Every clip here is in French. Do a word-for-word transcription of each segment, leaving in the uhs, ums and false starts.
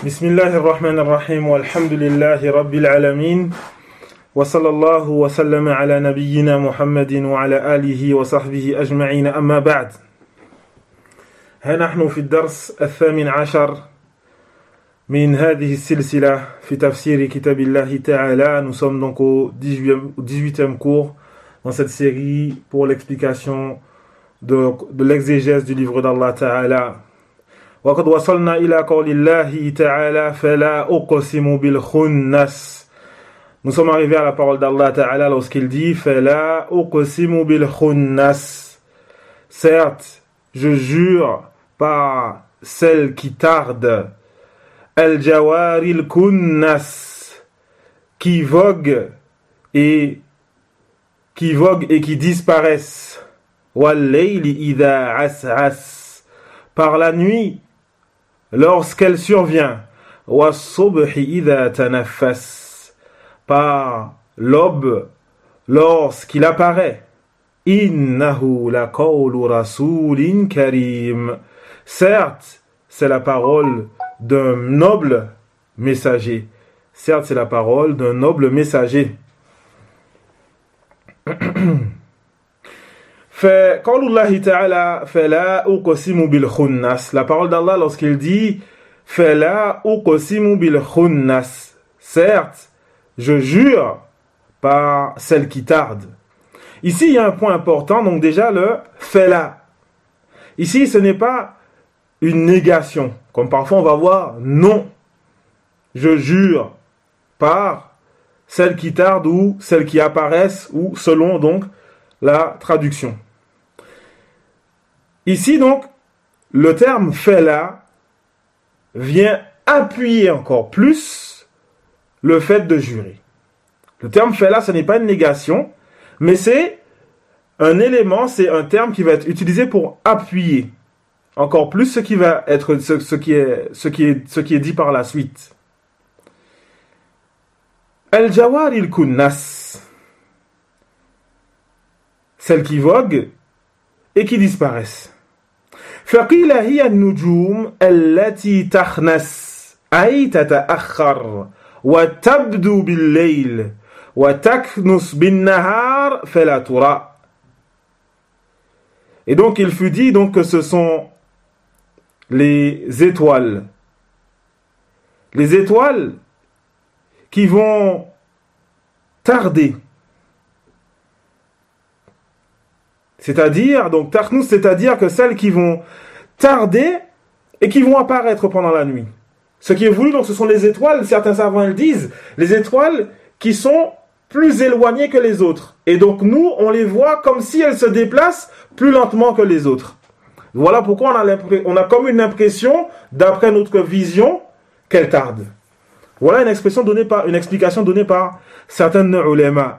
بسم الله الرحمن الرحيم والحمد لله رب العالمين وصلى الله وسلم على نبينا محمد وعلى آله وصحبه أجمعين أما بعد ها نحن في الدرس الثامن عشر من هذه السلسلة في تفسير كتاب الله تعالى. Nous sommes donc au dix-huitième cours dans cette série pour l'explication de, de l'exégèse du livre d'Allah Ta'ala. وقد وصلنا إلى قول الله تعالى فلا أقسم بالخنس. Nous sommes arrivés à la parole d'Allah Ta'ala lorsqu'il dit فلا أقسم بالخنس. Certes, je jure par celle qui tarde, al-jawari al-kunnas, qui vogue et qui vogue et qui disparaissent, wal-layli idha as'as, par la nuit lorsqu'elle survient, was-subhi idha tanaffas, par l'aube lorsqu'il apparaît, innahu laqawlu rasulin karim. Certes, c'est la parole d'un noble messager. Certes, c'est la parole d'un noble messager. Fait qaulullahi ta'ala fala uqsimu bil khunnas. La parole d'Allah lorsqu'il dit fala uqsimu bil khunnas. Certes, je jure par celle qui tarde. Ici, il y a un point important, donc déjà le fala. Ici, ce n'est pas une négation, comme parfois on va voir non. Je jure par celle qui tarde ou celle qui apparaissent ou selon donc la traduction. Ici donc, le terme fala vient appuyer encore plus le fait de jurer. Le terme fala, ce n'est pas une négation, mais c'est un élément, c'est un terme qui va être utilisé pour appuyer encore plus ce qui va être ce, ce qui est ce qui est ce qui est dit par la suite. Al-jawari al-kunnas, celles qui voguent et qui disparaissent. فقيل هي النجوم التي تخنس أي تتأخر وتبدو بالليل وتكنس بالنهار فلا ترى. Et donc il fut dit donc que ce sont les étoiles. Les étoiles qui vont tarder. C'est-à-dire, donc tarnous, c'est-à-dire que celles qui vont tarder et qui vont apparaître pendant la nuit. Ce qui est voulu, donc ce sont les étoiles, certains savants le disent, les étoiles qui sont plus éloignées que les autres. Et donc nous, on les voit comme si elles se déplacent plus lentement que les autres. Voilà pourquoi on a, on a comme une impression, d'après notre vision, qu'elles tardent. Voilà une expression donnée par, une explication donnée par certains ulama.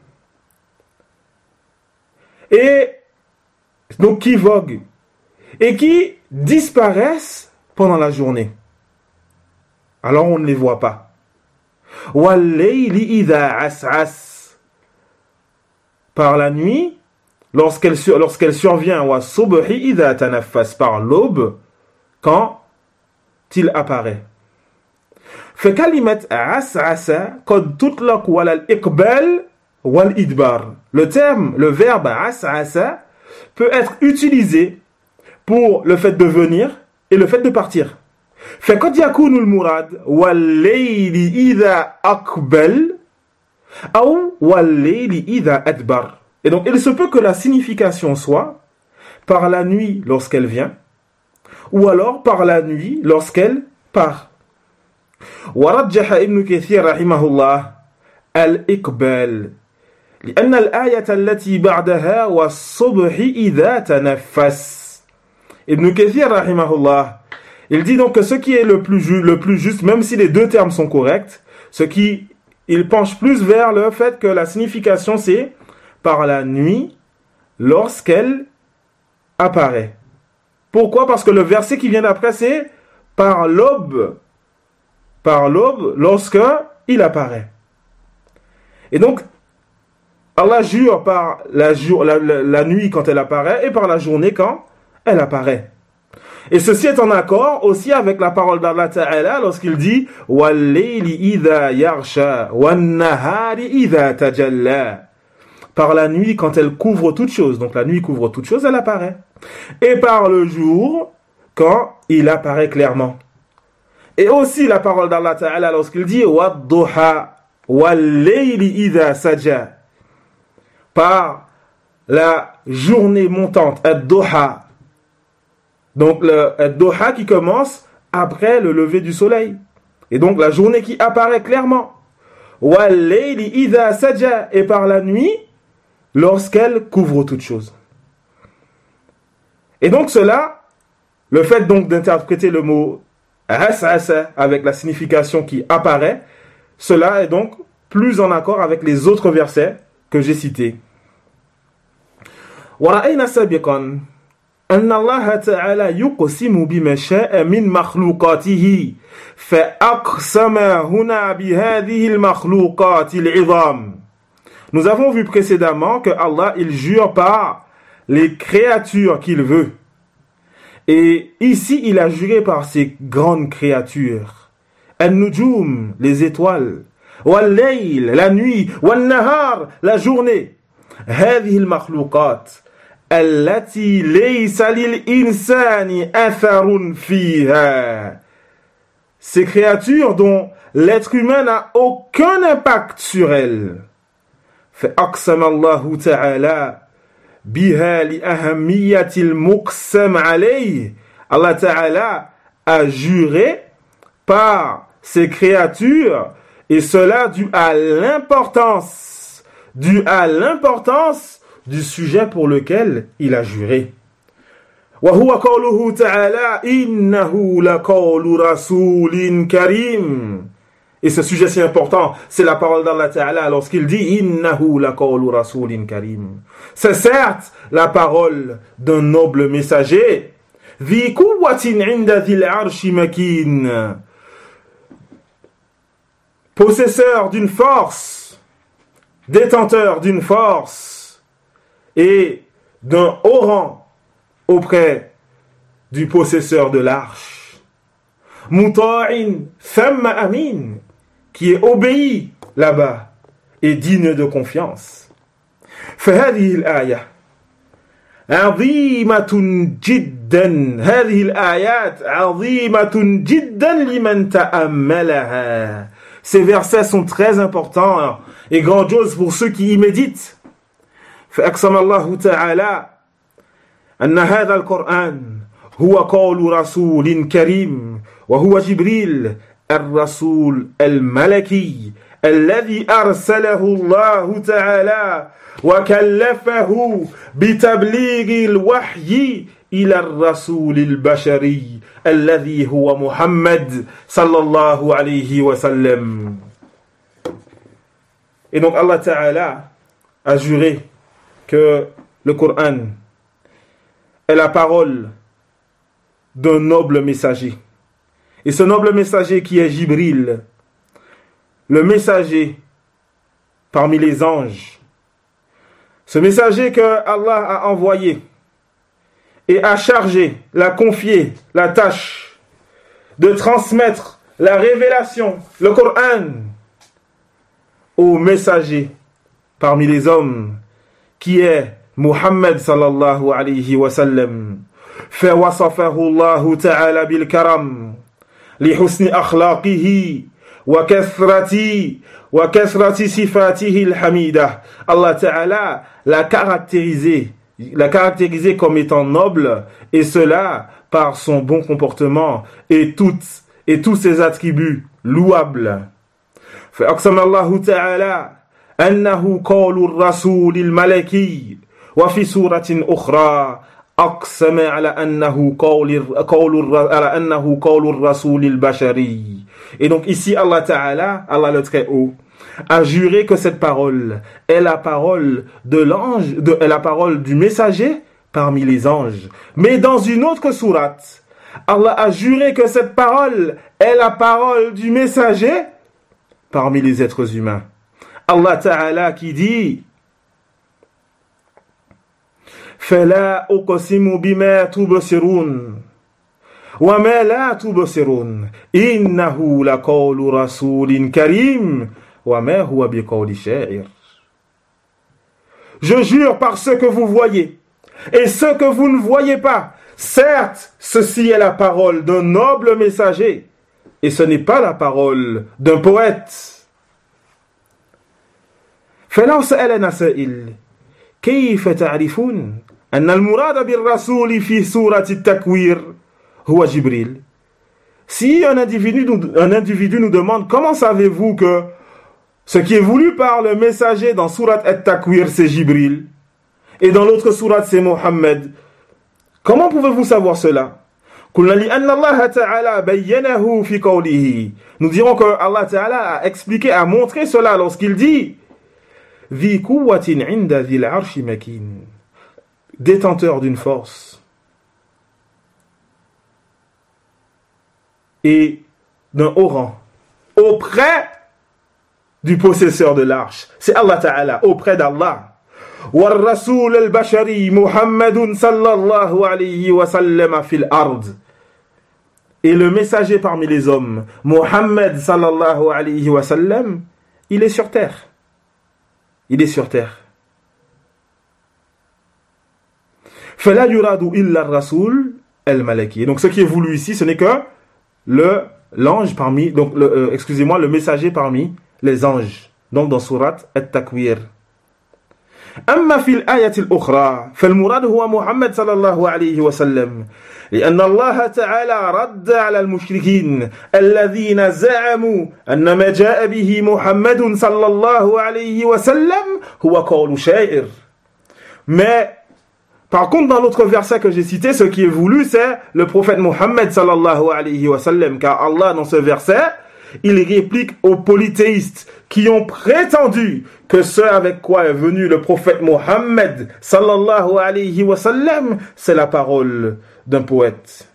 Et donc qui voguent et qui disparaissent pendant la journée. Alors on ne les voit pas. Wal-layli idha as'as, par la nuit lorsqu'elle lorsqu'elle survient, was-subhi idha tanaffas, par l'aube quand il apparaît. فكلمة عسعس قد تطلق على الإقبال والإدبار. Le terme, le verbe as'asa peut être utilisé pour le fait de venir et le fait de partir. فقد يكون المراد والليل إذا أقبل أو والليل إذا أدبر. Et donc il se peut que la signification soit par la nuit lorsqu'elle vient ou alors par la nuit lorsqu'elle part. ورجح ابن كثير رحمه الله الإقبال لأن الآية التي بعدها والصبح إذا تنفس. Ibn Kathir rahimahullah, il dit donc que ce qui est le plus, ju- le plus juste, même si les deux termes sont corrects, ce qui il penche plus vers le fait que la signification c'est par la nuit lorsqu'elle apparaît. Pourquoi? Parce que le verset qui vient d'après c'est par l'aube, par l'aube lorsque il apparaît. Et donc Allah jure par la, jour, la, la, la nuit quand elle apparaît et par la journée quand elle apparaît. Et ceci est en accord aussi avec la parole d'Allah Ta'ala lorsqu'il dit « Wal-layli idha yaghsha, wan-nahari idha tajalla » par la nuit quand elle couvre toute chose. Donc la nuit couvre toute chose, elle apparaît. Et par le jour quand il apparaît clairement. Et aussi la parole d'Allah Ta'ala lorsqu'il dit « Wad-duha, wal-layli idha saja » par la journée montante, ad-duha. Donc le ad-duha qui commence après le lever du soleil. Et donc la journée qui apparaît clairement. Wal-layli idha saja, et par la nuit lorsqu'elle couvre toute chose. Et donc cela, le fait donc d'interpréter le mot as'asa avec la signification qui apparaît, cela est donc plus en accord avec les autres versets que j'ai cités. ورأينا سابقا أن الله تعالى يقسم بما شاء من مخلوقاته فأقسم هنا بهذه المخلوقات العظام. Nous avons vu précédemment que Allah il jure par les créatures qu'il veut. Et ici il a juré par ces grandes créatures. An-nujum, les étoiles. Wal-layl, la nuit. Wal-nahar, la journée. هذه المخلوقات التي ليس للإنسان أثر فيها. Ces créatures dont l'être humain n'a aucun impact sur elles. فأقسم الله تعالى بها لأهمية المقسم عليه. Allah Ta'ala a juré par ces créatures, et cela dû à l'importance, dû à l'importance du sujet pour lequel il a juré. وهو قوله تعالى إنه لقول رسول كريم. Et ce sujet si important, c'est la parole d'Allah Ta'ala lorsqu'il dit Innahu laqawlu rasulin karim. C'est certes la parole d'un noble messager. Dhi quwwatin 'inda dhil 'arshi makin. Possesseur d'une force, détenteur d'une force et d'un haut rang auprès du possesseur de l'arche. Muta'in thamma amin, qui est obéi là-bas et digne de confiance. فهذه الآية عظيمة جدا. هذه الآيات عظيمة جدا لمن تأملها. Ces versets sont très importants et grandioses pour ceux qui y méditent. فأقسم الله تعالى أن هذا القرآن هو قول رسول كريم وهو جبريل الرسول الملكي الذي أرسله الله تعالى وكلفه بتبليغ الوحي إلى الرسول البشري الذي هو محمد صلى الله عليه وسلم. Et donc Allah Ta'ala a juré que le Coran est la parole d'un noble messager. Et ce noble messager qui est Jibril, le messager parmi les anges, ce messager que Allah a envoyé et a chargé, l'a confié la tâche de transmettre la révélation, le Coran, au messager parmi les hommes qui est Muhammad sallallahu alayhi wa sallam. فوصفه الله تعالى بالكرم لحسن أخلاقه وكثرة وكثرة صفاته الحميدة. Allah Ta'ala l'a caractérisé, l'a caractérisé comme étant noble, et cela par son bon comportement et toutes et tous ses attributs louables. فأقسم الله تعالى أنه قول الرسول الملكي وفي سورة أخرى أقسم على أنه قول قول على أنه قول الرسول البشري. Et donc ici Allah Ta'ala, Allah le très haut, a juré que cette parole est la parole de l'ange, de, est la parole du messager parmi les anges. Mais dans une autre sourate, Allah a juré que cette parole est la parole du messager parmi les êtres humains. Allah Ta'ala qui dit فلا أقسم بما تبصرون وَمَا لَا تُبْصِرُونَ إِنَّهُ لَقَوْلُ رَسُولٍ كَرِيمٍ وَمَا هُوَ بِقَوْلِ شَاعِرٍ. Je jure par ce que vous voyez et ce que vous ne voyez pas. Certes, ceci est la parole d'un noble messager et ce n'est pas la parole d'un poète. فلو سألنا سائل كيف تعرفون أن المراد بالرسول في سورة التكوير هو جبريل. Si un individu, un individu nous demande comment savez-vous que ce qui est voulu par le messager dans Surat At-Takwir c'est Jibril et dans l'autre sourate c'est Mohammed, comment pouvez-vous savoir cela? Nous dirons que Allah Ta'ala a expliqué, a montré cela lorsqu'il dit détenteur d'une force et d'un haut rang auprès du possesseur de l'arche. C'est Allah Ta'ala, auprès d'Allah. والرسول البشري محمد صلى الله عليه وسلم في الأرض. Et le messager parmi les hommes, Muhammad sallallahu alayhi wa sallam, il est sur terre. Il est sur terre. فلا يراد إلا الرسول الملكي. Donc ce qui est voulu ici, ce n'est que le l'ange parmi, donc le, euh, excusez-moi, le messager parmi les anges. Donc dans sourate At-Takwir. أما في الآية الأخرى فالمراد هو محمد صلى الله عليه وسلم لأن الله تعالى رد على المشركين الذين زعموا أن ما جاء به محمد صلى الله عليه وسلم هو قول شاعر. Mais par contre, dans l'autre verset que j'ai cité, ce qui est voulu, c'est le prophète Mohammed sallallahu alayhi wa sallam, car Allah, dans ce verset, il réplique aux polythéistes qui ont prétendu que ce avec quoi est venu le prophète Mohammed sallallahu alayhi wa sallam, c'est la parole d'un poète.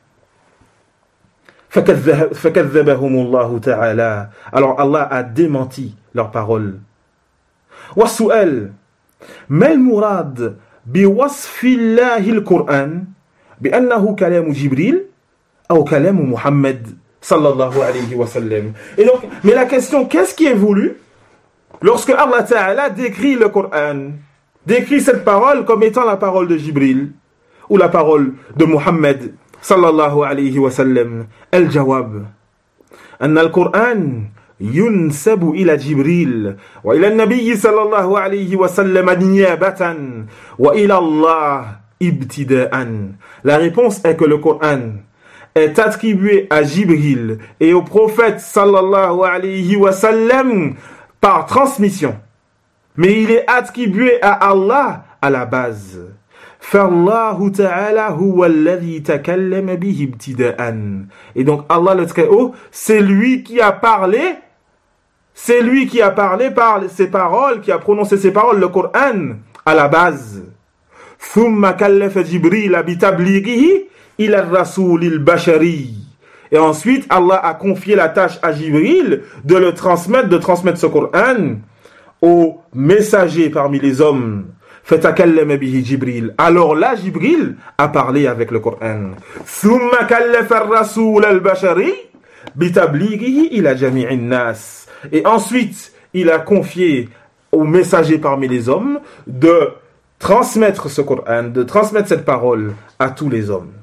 فَكَذَّبَهُمُ اللَّهُ تَعَالَى. Alors Allah a démenti leurs paroles. وَالسُّؤَالِ مَا الْمُرَادِ بوصف الله القرآن بأنه كلام جبريل أو كلام محمد صلى الله عليه وسلم. Et donc, mais la question, qu'est-ce qui est voulu lorsque Allah Ta'ala décrit le Coran, décrit cette parole comme étant la parole de Jibril ou la parole de Muhammad sallallahu alayhi wa sallam? الجواب أن القرآن ينسب إلى جبريل وإلى النبي صلى الله عليه وسلم نيابة وإلى الله ابتداء. La réponse est que le Coran est attribué à Jibril et au prophète sallallahu alayhi wa sallam par transmission, mais il est attribué à Allah à la base. فالله تعالى هو الذي تكلم به ابتداء. Et donc Allah le Très-Haut, c'est lui qui a parlé, c'est lui qui a parlé par ses paroles, qui a prononcé ses paroles, le Coran, à la base. ثم كلف جبريل بتبليغه إلى الرسول البشري. Et ensuite, Allah a confié la tâche à Jibril de le transmettre, de transmettre ce Coran aux messagers parmi les hommes. فَتَكَلَّمَ بِهِ جِبْرِيلٌ. Alors là, Jibril a parlé avec le Coran. ثُمَّ كَلَّفَ الرَّسُولَ الْبَشَرِيَّ بِتَبْلِيغِهِ إِلَى جَمِيعِ النَّاسِ. Et ensuite, il a confié aux messagers parmi les hommes de transmettre ce Coran, de transmettre cette parole à tous les hommes.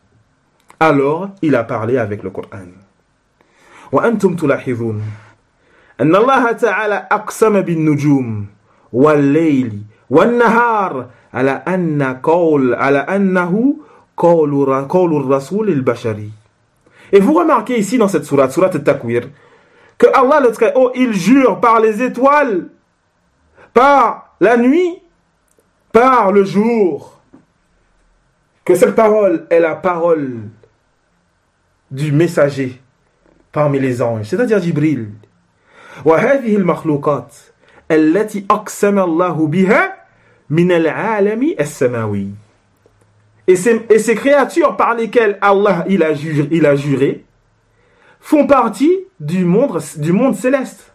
Alors, il a parlé avec le Coran. وأنتم تلاحظون أن الله تعالى أقسم بالنجوم والليل والنهار على أن قول على أنه قول قول الرسول البشري. Et vous remarquez ici dans cette sourate, sourate At-Takwir, que Allah le Très-Haut, il jure par les étoiles, par la nuit, par le jour, que cette parole est la parole du messager parmi les anges, c'est-à-dire Jibril. وهذه المخلوقات التي أقسم الله بها من العالم السماوي. Et ces, et ces créatures par lesquelles Allah il a, juré, il a juré font partie du monde, du monde céleste.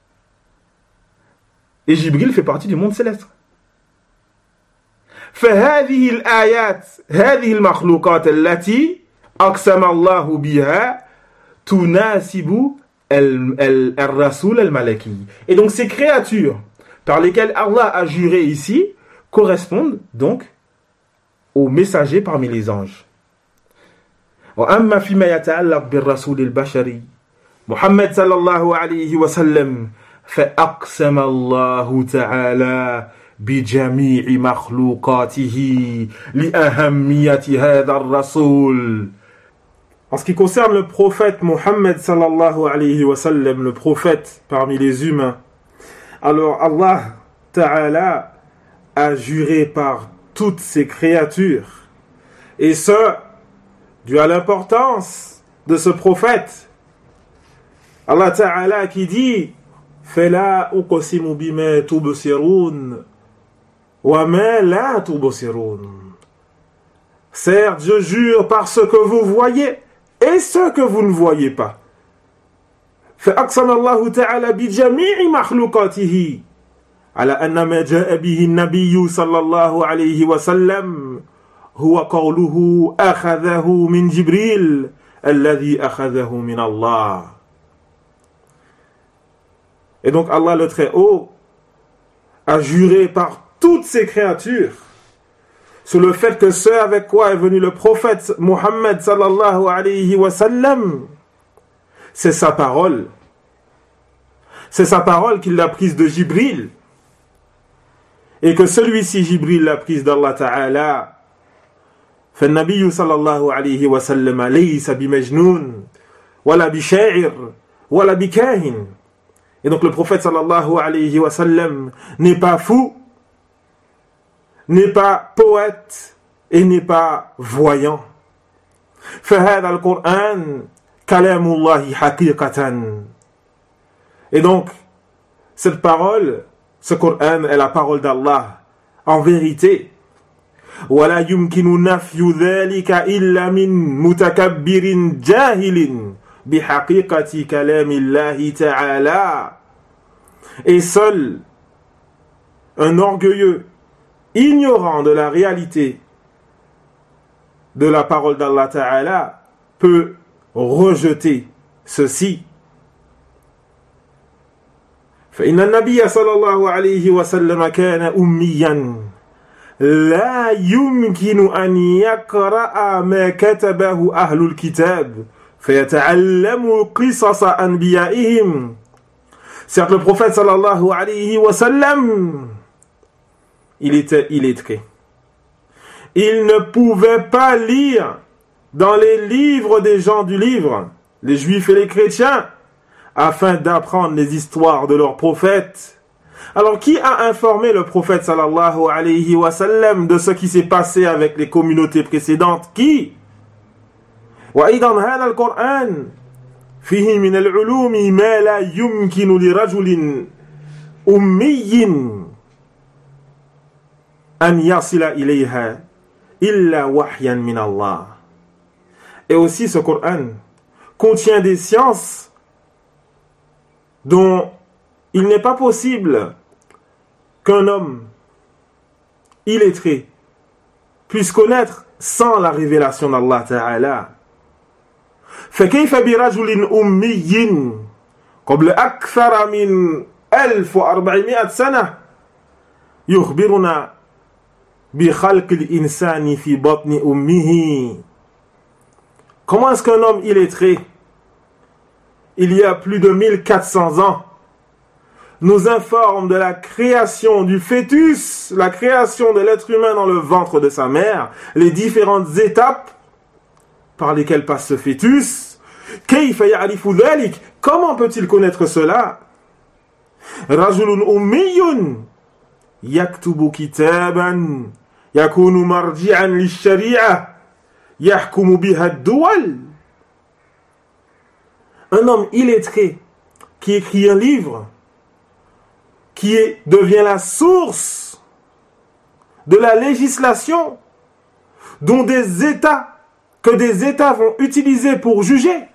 Et Jibril fait partie du monde céleste. فهذه الآيات هذه المخلوقات التي aqsama Allahu biha tunasibu al-rasoul al-malaki. Et donc ces créatures par lesquelles Allah a juré ici correspondent donc aux messagers parmi les anges. وأما فيما يتعلق بالرسول البشري محمد صلى الله عليه وسلم فأقسم الله تعالى بجميع مخلوقاته لأهمية هذا الرسول. En ce qui concerne le prophète Mohammed sallallahu alayhi wa sallam, le prophète parmi les humains, alors Allah Ta'ala a juré par toutes ces créatures, et ce, dû à l'importance de ce prophète. Allah Ta'ala qui dit فَلَا أُقْسِمُ بِمَا تُبْصِرُونَ وَمَا لَا تُبْصِرُونَ. Certes, je jure par ce que vous voyez et ce que vous ne voyez pas. فأقسم الله تعالى بجميع مخلوقاته على أن ما جاء به النبي صلى الله عليه وسلم هو قوله أخذه من جبريل الذي أخذه من الله. Et donc Allah le Très-Haut a juré par toutes ces créatures sur le fait que ce avec quoi est venu le prophète Mohammed sallallahu alayhi wa sallam, c'est sa parole. C'est sa parole qu'il a prise de Jibril. Et que celui-ci, Jibril, l'a prise d'Allah Ta'ala. فالنبي صلى الله عليه وسلم ليس بمجنون ولا بشاعر ولا بكاهن. Et donc le prophète sallallahu alayhi wa sallam n'est pas fou, n'est pas poète et n'est pas voyant. فهذا القرآن كلام الله حقيقة. Et donc cette parole, ce Coran est la parole d'Allah en vérité. ولا يمكن نفي ذلك إلا من متكبر جاهل بحقيقة كلام الله تعالى. Et seul un orgueilleux ignorant de la réalité de la parole d'Allah Ta'ala peut rejeter ceci. فإن النبي صلى الله عليه وسلم كان أميا لا يمكن أن يقرأ ما كتبه أهل الكتاب فيتعلم قصص أنبيائهم. Certes, le prophète sallallahu alayhi wa sallam, il était illettré. Il ne pouvait pas lire dans les livres des gens du livre, les juifs et les chrétiens, afin d'apprendre les histoires de leurs prophètes. Alors, qui a informé le prophète sallallahu alayhi wa sallam de ce qui s'est passé avec les communautés précédentes? Qui? وأيضا هذا القرآن فيه من العلوم ما لا يمكن لرجل أمي أن يصل إليها إلا وحيا من الله. Et aussi ce Coran contient des sciences dont il n'est pas possible qu'un homme illettré puisse connaître sans la révélation d'Allah Ta'ala. فكيف برجل أمي قبل أكثر من ألف وأربعمائة سنة يخبرنا بخلق الإنسان في بطن أمه. Comment est-ce qu'un homme illettré, il y a plus de mille quatre cents ans, nous informe de la création du fœtus, la création de l'être humain dans le ventre de sa mère, les différentes étapes par lesquelles passe ce fœtus? كيف يعرف ذلك? Comment peut-il connaître cela? رجل أمي يكتب كتابا يكون مرجعا للشريعة يحكم بها الدول. Un homme illettré qui écrit un livre qui est, devient la source de la législation dont des États que des États vont utiliser pour juger.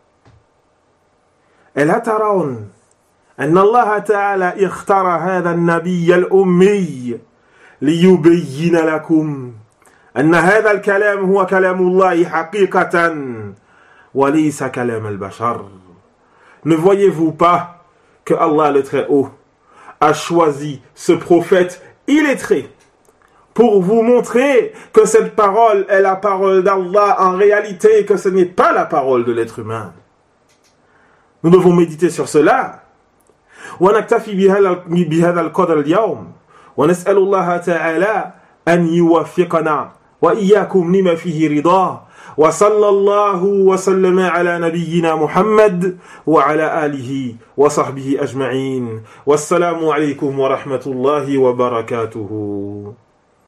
ألا ترون أن الله تعالى اختار هذا النبي الأمي ليبين لكم أن هذا الكلام هو كلام الله حقيقة وليس كلام البشر. Ne voyez-vous pas que Allah le Très-Haut a choisi ce prophète illettré pour vous montrer que cette parole est la parole d'Allah en réalité, que ce n'est pas la parole de l'être humain. Nous devons méditer sur cela. ونكتفي بهذا القدر اليوم ونسأل الله تعالى أن يوفقنا وإياكم لما فيه رضاه وصلى الله وسلم على نبينا محمد وعلى آله وصحبه أجمعين والسلام عليكم ورحمة الله وبركاته.